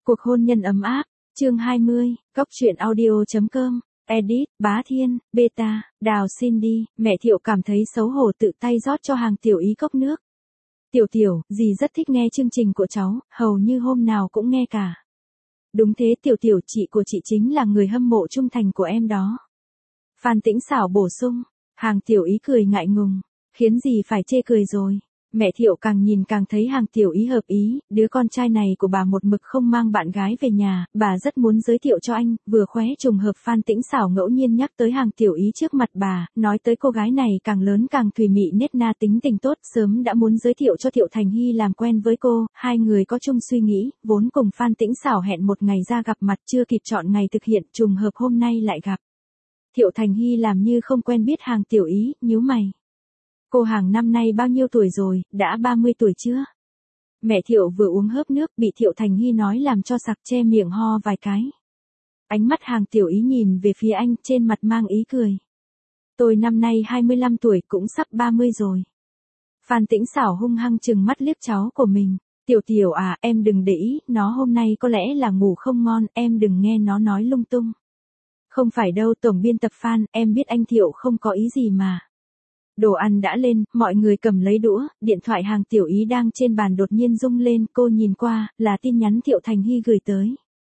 Cuộc hôn nhân ấm áp, chương 20, Góc truyện audio.com, edit, Bá Thiên, Beta, Đào Cindy, mẹ Thiệu cảm thấy xấu hổ tự tay rót cho hàng Tiểu Ý cốc nước. Tiểu, dì rất thích nghe chương trình của cháu, hầu như hôm nào cũng nghe cả. Đúng thế Tiểu, chị của chị chính là người hâm mộ trung thành của em đó. Phan Tĩnh Xảo bổ sung, hàng Tiểu Ý cười ngại ngùng, khiến dì phải chê cười rồi. Mẹ Thiệu càng nhìn càng thấy hàng Tiểu Ý hợp ý, đứa con trai này của bà một mực không mang bạn gái về nhà, bà rất muốn giới thiệu cho anh, vừa khóe trùng hợp Phan Tĩnh Xảo ngẫu nhiên nhắc tới hàng Tiểu Ý trước mặt bà, nói tới cô gái này càng lớn càng thùy mị nết na tính tình tốt, sớm đã muốn giới thiệu cho Thiệu Thành Hy làm quen với cô, hai người có chung suy nghĩ, vốn cùng Phan Tĩnh Xảo hẹn một ngày ra gặp mặt chưa kịp chọn ngày thực hiện, trùng hợp hôm nay lại gặp. Thiệu Thành Hy làm như không quen biết hàng Tiểu Ý, nhíu mày. Cô hàng năm nay bao nhiêu tuổi rồi, đã 30 tuổi chưa? Mẹ Thiệu vừa uống hớp nước bị Thiệu Thành Hy nói làm cho sặc che miệng ho vài cái. Ánh mắt hàng Tiểu Ý nhìn về phía anh trên mặt mang ý cười. Tôi năm nay 25 tuổi cũng sắp 30 rồi. Phan Tĩnh Xảo hung hăng trừng mắt liếc cháu của mình. Tiểu à, em đừng để ý, nó hôm nay có lẽ là ngủ không ngon, em đừng nghe nó nói lung tung. Không phải đâu tổng biên tập Phan, em biết anh Thiệu không có ý gì mà. Đồ ăn đã lên, mọi người cầm lấy đũa, điện thoại hàng Tiểu Ý đang trên bàn đột nhiên rung lên, cô nhìn qua, là tin nhắn Thiệu Thành Hy gửi tới.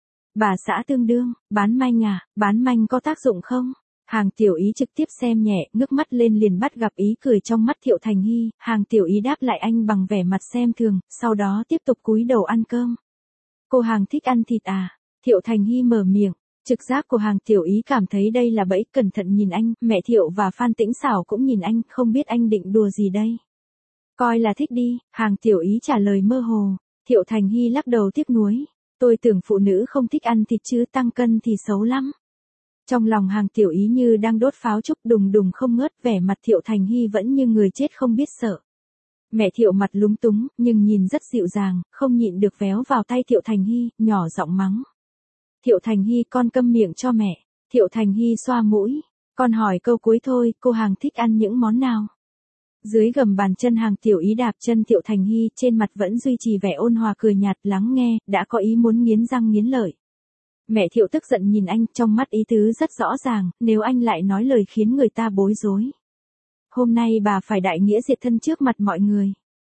Bà xã tương đương, bán manh à, bán manh có tác dụng không? Hàng Tiểu Ý trực tiếp xem nhẹ, ngước mắt lên liền bắt gặp ý cười trong mắt Thiệu Thành Hy, hàng Tiểu Ý đáp lại anh bằng vẻ mặt xem thường, sau đó tiếp tục cúi đầu ăn cơm. Cô hàng thích ăn thịt à? Thiệu Thành Hy mở miệng. Trực giác của hàng Tiểu Ý cảm thấy đây là bẫy, cẩn thận nhìn anh, mẹ Thiệu và Phan Tĩnh Xảo cũng nhìn anh, không biết anh định đùa gì đây. Coi là thích đi, hàng Tiểu Ý trả lời mơ hồ. Thiệu Thành Hy lắc đầu tiếc nuối. Tôi tưởng phụ nữ không thích ăn thịt chứ tăng cân thì xấu lắm. Trong lòng hàng Tiểu Ý như đang đốt pháo trúc đùng đùng không ngớt, vẻ mặt Thiệu Thành Hy vẫn như người chết không biết sợ. Mẹ Thiệu mặt lúng túng, nhưng nhìn rất dịu dàng, không nhịn được véo vào tay Thiệu Thành Hy, nhỏ giọng mắng. Thiệu Thành Hy con câm miệng cho mẹ. Thiệu Thành Hy xoa mũi. Con hỏi câu cuối thôi, cô hàng thích ăn những món nào? Dưới gầm bàn chân hàng Tiểu Ý đạp chân Thiệu Thành Hy, trên mặt vẫn duy trì vẻ ôn hòa cười nhạt, lắng nghe, đã có ý muốn nghiến răng nghiến lợi. Mẹ Thiệu tức giận nhìn anh, trong mắt ý tứ rất rõ ràng, nếu anh lại nói lời khiến người ta bối rối. Hôm nay bà phải đại nghĩa diệt thân trước mặt mọi người.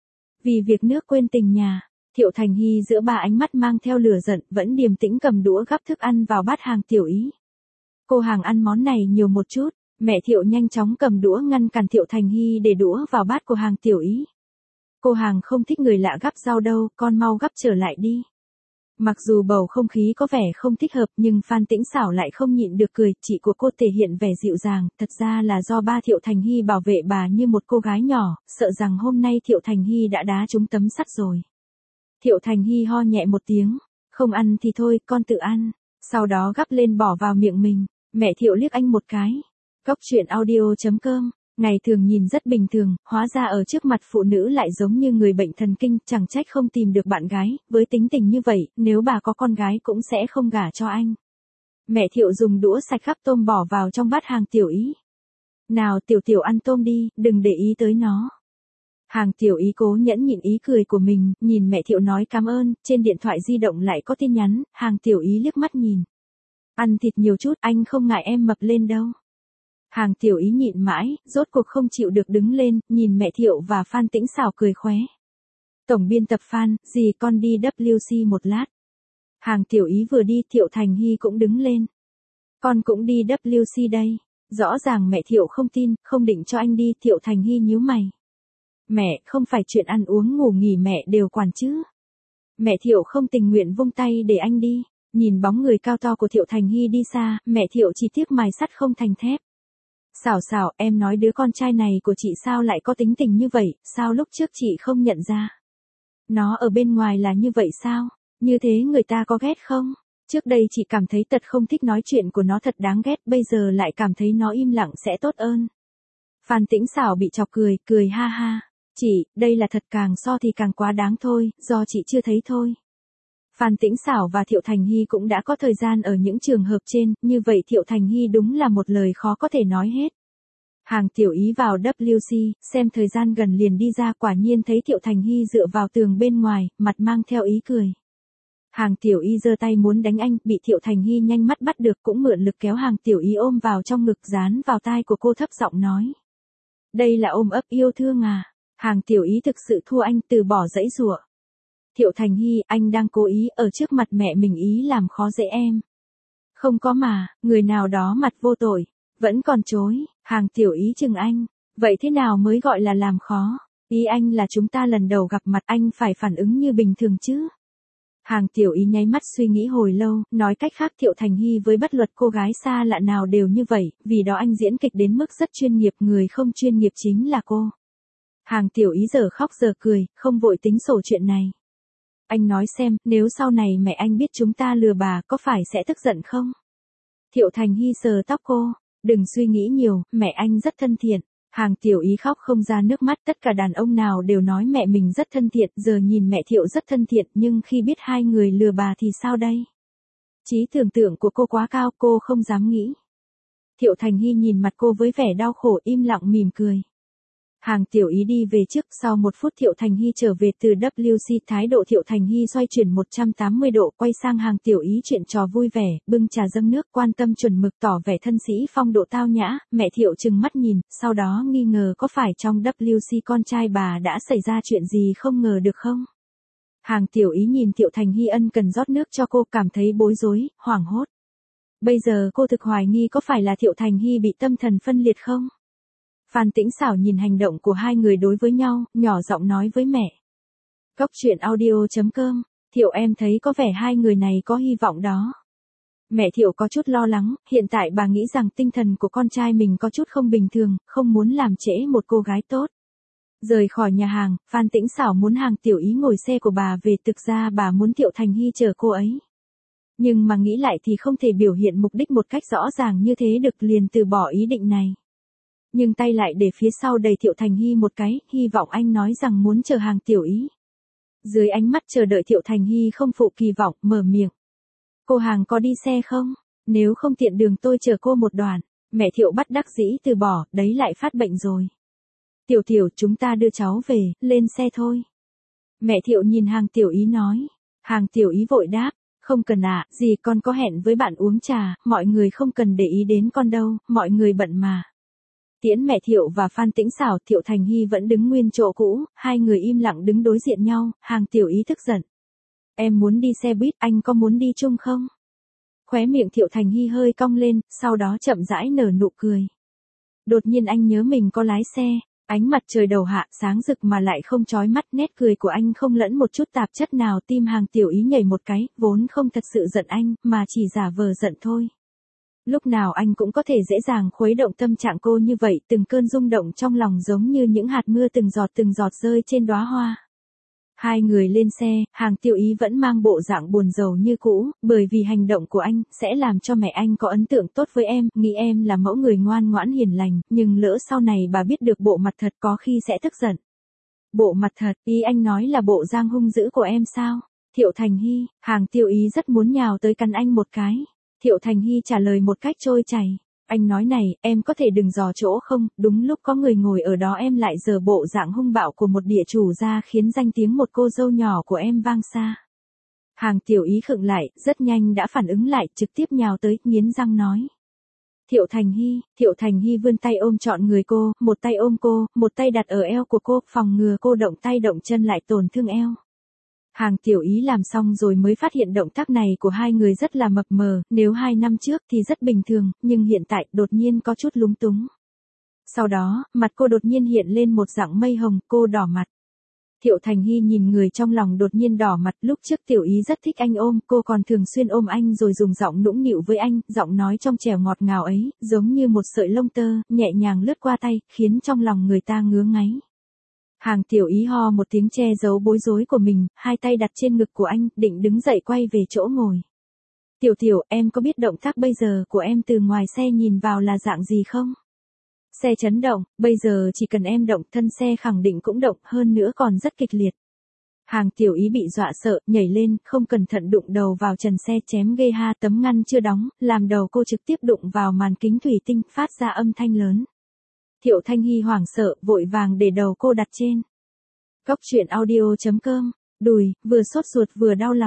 Vì việc nước quên tình nhà. Thiệu Thành Hy giữa ba ánh mắt mang theo lửa giận, vẫn điềm tĩnh cầm đũa gắp thức ăn vào bát hàng Tiểu Ý. Cô hàng ăn món này nhiều một chút, mẹ Thiệu nhanh chóng cầm đũa ngăn cản Thiệu Thành Hy để đũa vào bát của hàng Tiểu Ý. Cô hàng không thích người lạ gắp rau đâu, con mau gắp trở lại đi. Mặc dù bầu không khí có vẻ không thích hợp nhưng Phan Tĩnh Xảo lại không nhịn được cười, chị của cô thể hiện vẻ dịu dàng, thật ra là do ba Thiệu Thành Hy bảo vệ bà như một cô gái nhỏ, sợ rằng hôm nay Thiệu Thành Hy đã đá trúng tấm sắt rồi. Thiệu Thành Hy ho nhẹ một tiếng, không ăn thì thôi, con tự ăn, sau đó gắp lên bỏ vào miệng mình, mẹ Thiệu liếc anh một cái. Góc truyện audio.com, ngày thường nhìn rất bình thường, hóa ra ở trước mặt phụ nữ lại giống như người bệnh thần kinh, chẳng trách không tìm được bạn gái, với tính tình như vậy, nếu bà có con gái cũng sẽ không gả cho anh. Mẹ Thiệu dùng đũa sạch gắp tôm bỏ vào trong bát hàng Tiểu Ý. Nào Tiểu ăn tôm đi, đừng để ý tới nó. Hàng Tiểu Ý cố nhẫn nhịn ý cười của mình, nhìn mẹ Thiệu nói cảm ơn, trên điện thoại di động lại có tin nhắn, hàng Tiểu Ý liếc mắt nhìn. Ăn thịt nhiều chút, anh không ngại em mập lên đâu. Hàng Tiểu Ý nhịn mãi, rốt cuộc không chịu được đứng lên, nhìn mẹ Thiệu và Phan Tĩnh Xảo cười khóe. Tổng biên tập Phan, dì con đi WC một lát. Hàng Tiểu Ý vừa đi, Thiệu Thành Hy cũng đứng lên. Con cũng đi WC đây. Rõ ràng mẹ Thiệu không tin, không định cho anh đi, Thiệu Thành Hy nhíu mày. Mẹ, không phải chuyện ăn uống ngủ nghỉ mẹ đều quản chứ. Mẹ Thiệu không tình nguyện vung tay để anh đi. Nhìn bóng người cao to của Thiệu Thành Hy đi xa, mẹ Thiệu chỉ tiếc mài sắt không thành thép. Xảo, em nói đứa con trai này của chị sao lại có tính tình như vậy, sao lúc trước chị không nhận ra? Nó ở bên ngoài là như vậy sao? Như thế người ta có ghét không? Trước đây chị cảm thấy tật không thích nói chuyện của nó thật đáng ghét, bây giờ lại cảm thấy nó im lặng sẽ tốt hơn. Phan Tĩnh Xảo bị chọc cười ha ha. Chị, đây là thật, càng so thì càng quá đáng thôi, do chị chưa thấy thôi. Phan Tĩnh Xảo và Thiệu Thành Hy cũng đã có thời gian ở những trường hợp trên, như vậy Thiệu Thành Hy đúng là một lời khó có thể nói hết. Hàng Tiểu Ý vào WC, xem thời gian gần liền đi ra, quả nhiên thấy Thiệu Thành Hy dựa vào tường bên ngoài, mặt mang theo ý cười. Hàng Tiểu Y giơ tay muốn đánh anh, bị Thiệu Thành Hy nhanh mắt bắt được, cũng mượn lực kéo Hàng Tiểu Y ôm vào trong ngực, dán vào tai của cô thấp giọng nói. Đây là ôm ấp yêu thương à? Hàng Tiểu Y thực sự thua anh, từ bỏ giãy giụa. Thiệu Thành Hy, anh đang cố ý ở trước mặt mẹ mình ý làm khó dễ em. Không có mà, người nào đó mặt vô tội, vẫn còn chối. Hàng Tiểu Y chừng anh. Vậy thế nào mới gọi là làm khó? Ý anh là chúng ta lần đầu gặp mặt, anh phải phản ứng như bình thường chứ. Hàng Tiểu Y nháy mắt suy nghĩ hồi lâu, nói cách khác Thiệu Thành Hy với bất luận cô gái xa lạ nào đều như vậy, vì đó anh diễn kịch đến mức rất chuyên nghiệp, người không chuyên nghiệp chính là cô. Hàng Tiểu Y giờ khóc giờ cười, không vội tính sổ chuyện này. Anh nói xem, nếu sau này mẹ anh biết chúng ta lừa bà, có phải sẽ tức giận không? Thiệu Thành Hy sờ tóc cô, đừng suy nghĩ nhiều, mẹ anh rất thân thiện. Hàng Tiểu Y khóc không ra nước mắt, tất cả đàn ông nào đều nói mẹ mình rất thân thiện, giờ nhìn mẹ Thiệu rất thân thiện, nhưng khi biết hai người lừa bà thì sao đây? Trí tưởng tượng của cô quá cao, cô không dám nghĩ. Thiệu Thành Hy nhìn mặt cô với vẻ đau khổ, im lặng mỉm cười. Hàng Tiểu Y đi về trước, sau 1 phút Thiệu Thành Hy trở về từ WC, thái độ Thiệu Thành Hy xoay chuyển 180 độ, quay sang Hàng Tiểu Y chuyện trò vui vẻ, bưng trà dâng nước, quan tâm chuẩn mực, tỏ vẻ thân sĩ phong độ tao nhã. Mẹ Thiệu trừng mắt nhìn, sau đó nghi ngờ có phải trong WC con trai bà đã xảy ra chuyện gì không ngờ được không? Hàng Tiểu Y nhìn Thiệu Thành Hy ân cần rót nước cho cô, cảm thấy bối rối, hoảng hốt. Bây giờ cô thực hoài nghi có phải là Thiệu Thành Hy bị tâm thần phân liệt không? Phan Tĩnh Xảo nhìn hành động của hai người đối với nhau, nhỏ giọng nói với mẹ. Cóc truyện audio.com, Thiệu em thấy có vẻ hai người này có hy vọng đó. Mẹ Thiệu có chút lo lắng, hiện tại bà nghĩ rằng tinh thần của con trai mình có chút không bình thường, không muốn làm trễ một cô gái tốt. Rời khỏi nhà hàng, Phan Tĩnh Xảo muốn Hàng Tiểu Y ngồi xe của bà về, thực ra bà muốn Thiệu Thành Hy chờ cô ấy. Nhưng mà nghĩ lại thì không thể biểu hiện mục đích một cách rõ ràng như thế được, liền từ bỏ ý định này. Nhưng tay lại để phía sau đẩy Thiệu Thành Hy một cái, hy vọng anh nói rằng muốn chờ Hàng Tiểu Y. Dưới ánh mắt chờ đợi Thiệu Thành Hy không phụ kỳ vọng, mở miệng. Cô Hàng có đi xe không? Nếu không tiện đường tôi chở cô một đoạn. Mẹ Thiệu bất đắc dĩ từ bỏ, đấy lại phát bệnh rồi. Tiểu Tiểu, chúng ta đưa cháu về, lên xe thôi. Mẹ Thiệu nhìn Hàng Tiểu Y nói. Hàng Tiểu Y vội đáp. Không cần ạ, dì con có hẹn với bạn uống trà, mọi người không cần để ý đến con đâu, mọi người bận mà. Tiễn mẹ Thiệu và Phan Tĩnh Xảo, Thiệu Thành Hy vẫn đứng nguyên chỗ cũ, hai người im lặng đứng đối diện nhau. Hàng Tiểu Y tức giận. Em muốn đi xe buýt, anh có muốn đi chung không? Khóe miệng Thiệu Thành Hy hơi cong lên, sau đó chậm rãi nở nụ cười. Đột nhiên anh nhớ mình có lái xe, ánh mặt trời đầu hạ sáng rực mà lại không chói mắt, nét cười của anh không lẫn một chút tạp chất nào. Tim Hàng Tiểu Y nhảy một cái, vốn không thật sự giận anh, mà chỉ giả vờ giận thôi. Lúc nào anh cũng có thể dễ dàng khuấy động tâm trạng cô như vậy, từng cơn rung động trong lòng giống như những hạt mưa từng giọt rơi trên đóa hoa. Hai người lên xe, Hàng Tiểu Y vẫn mang bộ dạng buồn rầu như cũ, bởi vì hành động của anh sẽ làm cho mẹ anh có ấn tượng tốt với em, nghĩ em là mẫu người ngoan ngoãn hiền lành, nhưng lỡ sau này bà biết được bộ mặt thật có khi sẽ tức giận. Bộ mặt thật, ý anh nói là bộ dạng hung dữ của em sao? Thiệu Thành Hy, Hàng Tiểu Y rất muốn nhào tới cắn anh một cái. Thiệu Thành Hy trả lời một cách trôi chảy. Anh nói này, em có thể đừng dò chỗ không, đúng lúc có người ngồi ở đó em lại giở bộ dạng hung bạo của một địa chủ ra, khiến danh tiếng một cô dâu nhỏ của em vang xa. Hàng Tiểu Y khựng lại, rất nhanh đã phản ứng lại, trực tiếp nhào tới, nghiến răng nói. Thiệu Thành Hy vươn tay ôm trọn người cô, một tay ôm cô, một tay đặt ở eo của cô, phòng ngừa cô động tay động chân lại tổn thương eo. Hàng Tiểu Y làm xong rồi mới phát hiện động tác này của hai người rất là mập mờ, nếu 2 năm trước thì rất bình thường, nhưng hiện tại đột nhiên có chút lúng túng. Sau đó, mặt cô đột nhiên hiện lên một dạng mây hồng, cô đỏ mặt. Thiệu Thành Hy nhìn người trong lòng đột nhiên đỏ mặt, lúc trước Tiểu Y rất thích anh ôm, cô còn thường xuyên ôm anh rồi dùng giọng nũng nịu với anh, giọng nói trong trẻo ngọt ngào ấy, giống như một sợi lông tơ, nhẹ nhàng lướt qua tay, khiến trong lòng người ta ngứa ngáy. Hàng Tiểu Y ho một tiếng che giấu bối rối của mình, hai tay đặt trên ngực của anh, định đứng dậy quay về chỗ ngồi. Tiểu, em có biết động tác bây giờ của em từ ngoài xe nhìn vào là dạng gì không? Xe chấn động, bây giờ chỉ cần em động, thân xe khẳng định cũng động, hơn nữa còn rất kịch liệt. Hàng Tiểu Y bị dọa sợ, nhảy lên, không cẩn thận đụng đầu vào trần xe, chém ghê ha, tấm ngăn chưa đóng, làm đầu cô trực tiếp đụng vào màn kính thủy tinh, phát ra âm thanh lớn. Thiệu Thành Hy hoảng sợ, vội vàng để đầu cô đặt trên. Cóc truyện audio.com, đùi, vừa sốt ruột vừa đau lòng.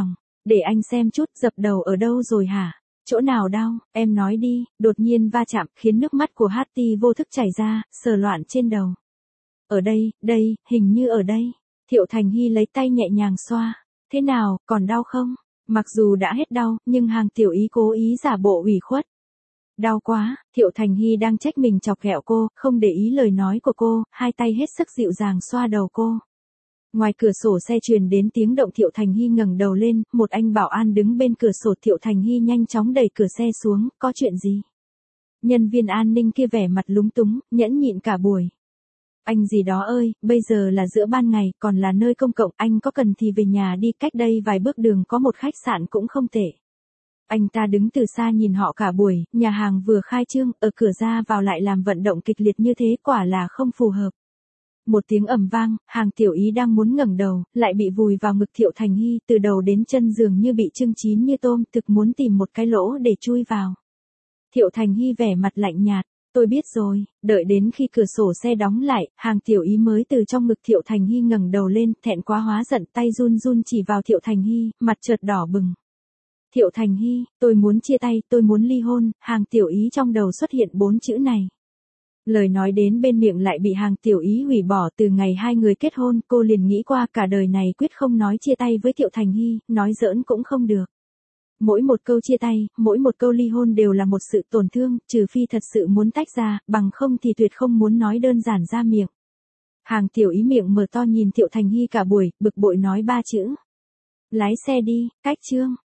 để anh xem chút, dập đầu ở đâu rồi hả? Chỗ nào đau, em nói đi, đột nhiên va chạm, khiến nước mắt của Hattie vô thức chảy ra, sờ loạn trên đầu. Ở đây, hình như ở đây. Thiệu Thành Hy lấy tay nhẹ nhàng xoa. Thế nào, còn đau không? Mặc dù đã hết đau, nhưng hàng tiểu ý cố ý giả bộ ủy khuất. Đau quá, Thiệu Thành Hy đang trách mình chọc ghẹo cô, không để ý lời nói của cô, hai tay hết sức dịu dàng xoa đầu cô. Ngoài cửa sổ xe truyền đến tiếng động, Thiệu Thành Hy ngẩng đầu lên, một anh bảo an đứng bên cửa sổ. Thiệu Thành Hy nhanh chóng đẩy cửa xe xuống, có chuyện gì? Nhân viên an ninh kia vẻ mặt lúng túng, nhẫn nhịn cả buổi. Anh gì đó ơi, bây giờ là giữa ban ngày, còn là nơi công cộng, anh có cần thì về nhà đi, cách đây vài bước đường có một khách sạn cũng không tệ. Anh ta đứng từ xa nhìn họ cả buổi, nhà hàng vừa khai trương, ở cửa ra vào lại làm vận động kịch liệt như thế, quả là không phù hợp. Một tiếng ầm vang, hàng tiểu ý đang muốn ngẩng đầu, lại bị vùi vào ngực Thiệu Thành Hy, từ đầu đến chân dường như bị chưng chín như tôm, thực muốn tìm một cái lỗ để chui vào. Thiệu Thành Hy vẻ mặt lạnh nhạt, tôi biết rồi. Đợi đến khi cửa sổ xe đóng lại, hàng tiểu ý mới từ trong ngực Thiệu Thành Hy ngẩng đầu lên, thẹn quá hóa giận, tay run run chỉ vào Thiệu Thành Hy, mặt chợt đỏ bừng. Thiệu Thành Hy, tôi muốn chia tay, tôi muốn ly hôn. Hàng tiểu ý trong đầu xuất hiện 4 chữ này. Lời nói đến bên miệng lại bị hàng tiểu ý hủy bỏ. Từ ngày hai người kết hôn, cô liền nghĩ qua cả đời này quyết không nói chia tay với Thiệu Thành Hy, nói giỡn cũng không được. Mỗi một câu chia tay, mỗi một câu ly hôn đều là một sự tổn thương, trừ phi thật sự muốn tách ra, bằng không thì tuyệt không muốn nói đơn giản ra miệng. Hàng tiểu ý miệng mở to nhìn Thiệu Thành Hy cả buổi, bực bội nói 3 chữ. Lái xe đi, cách chương.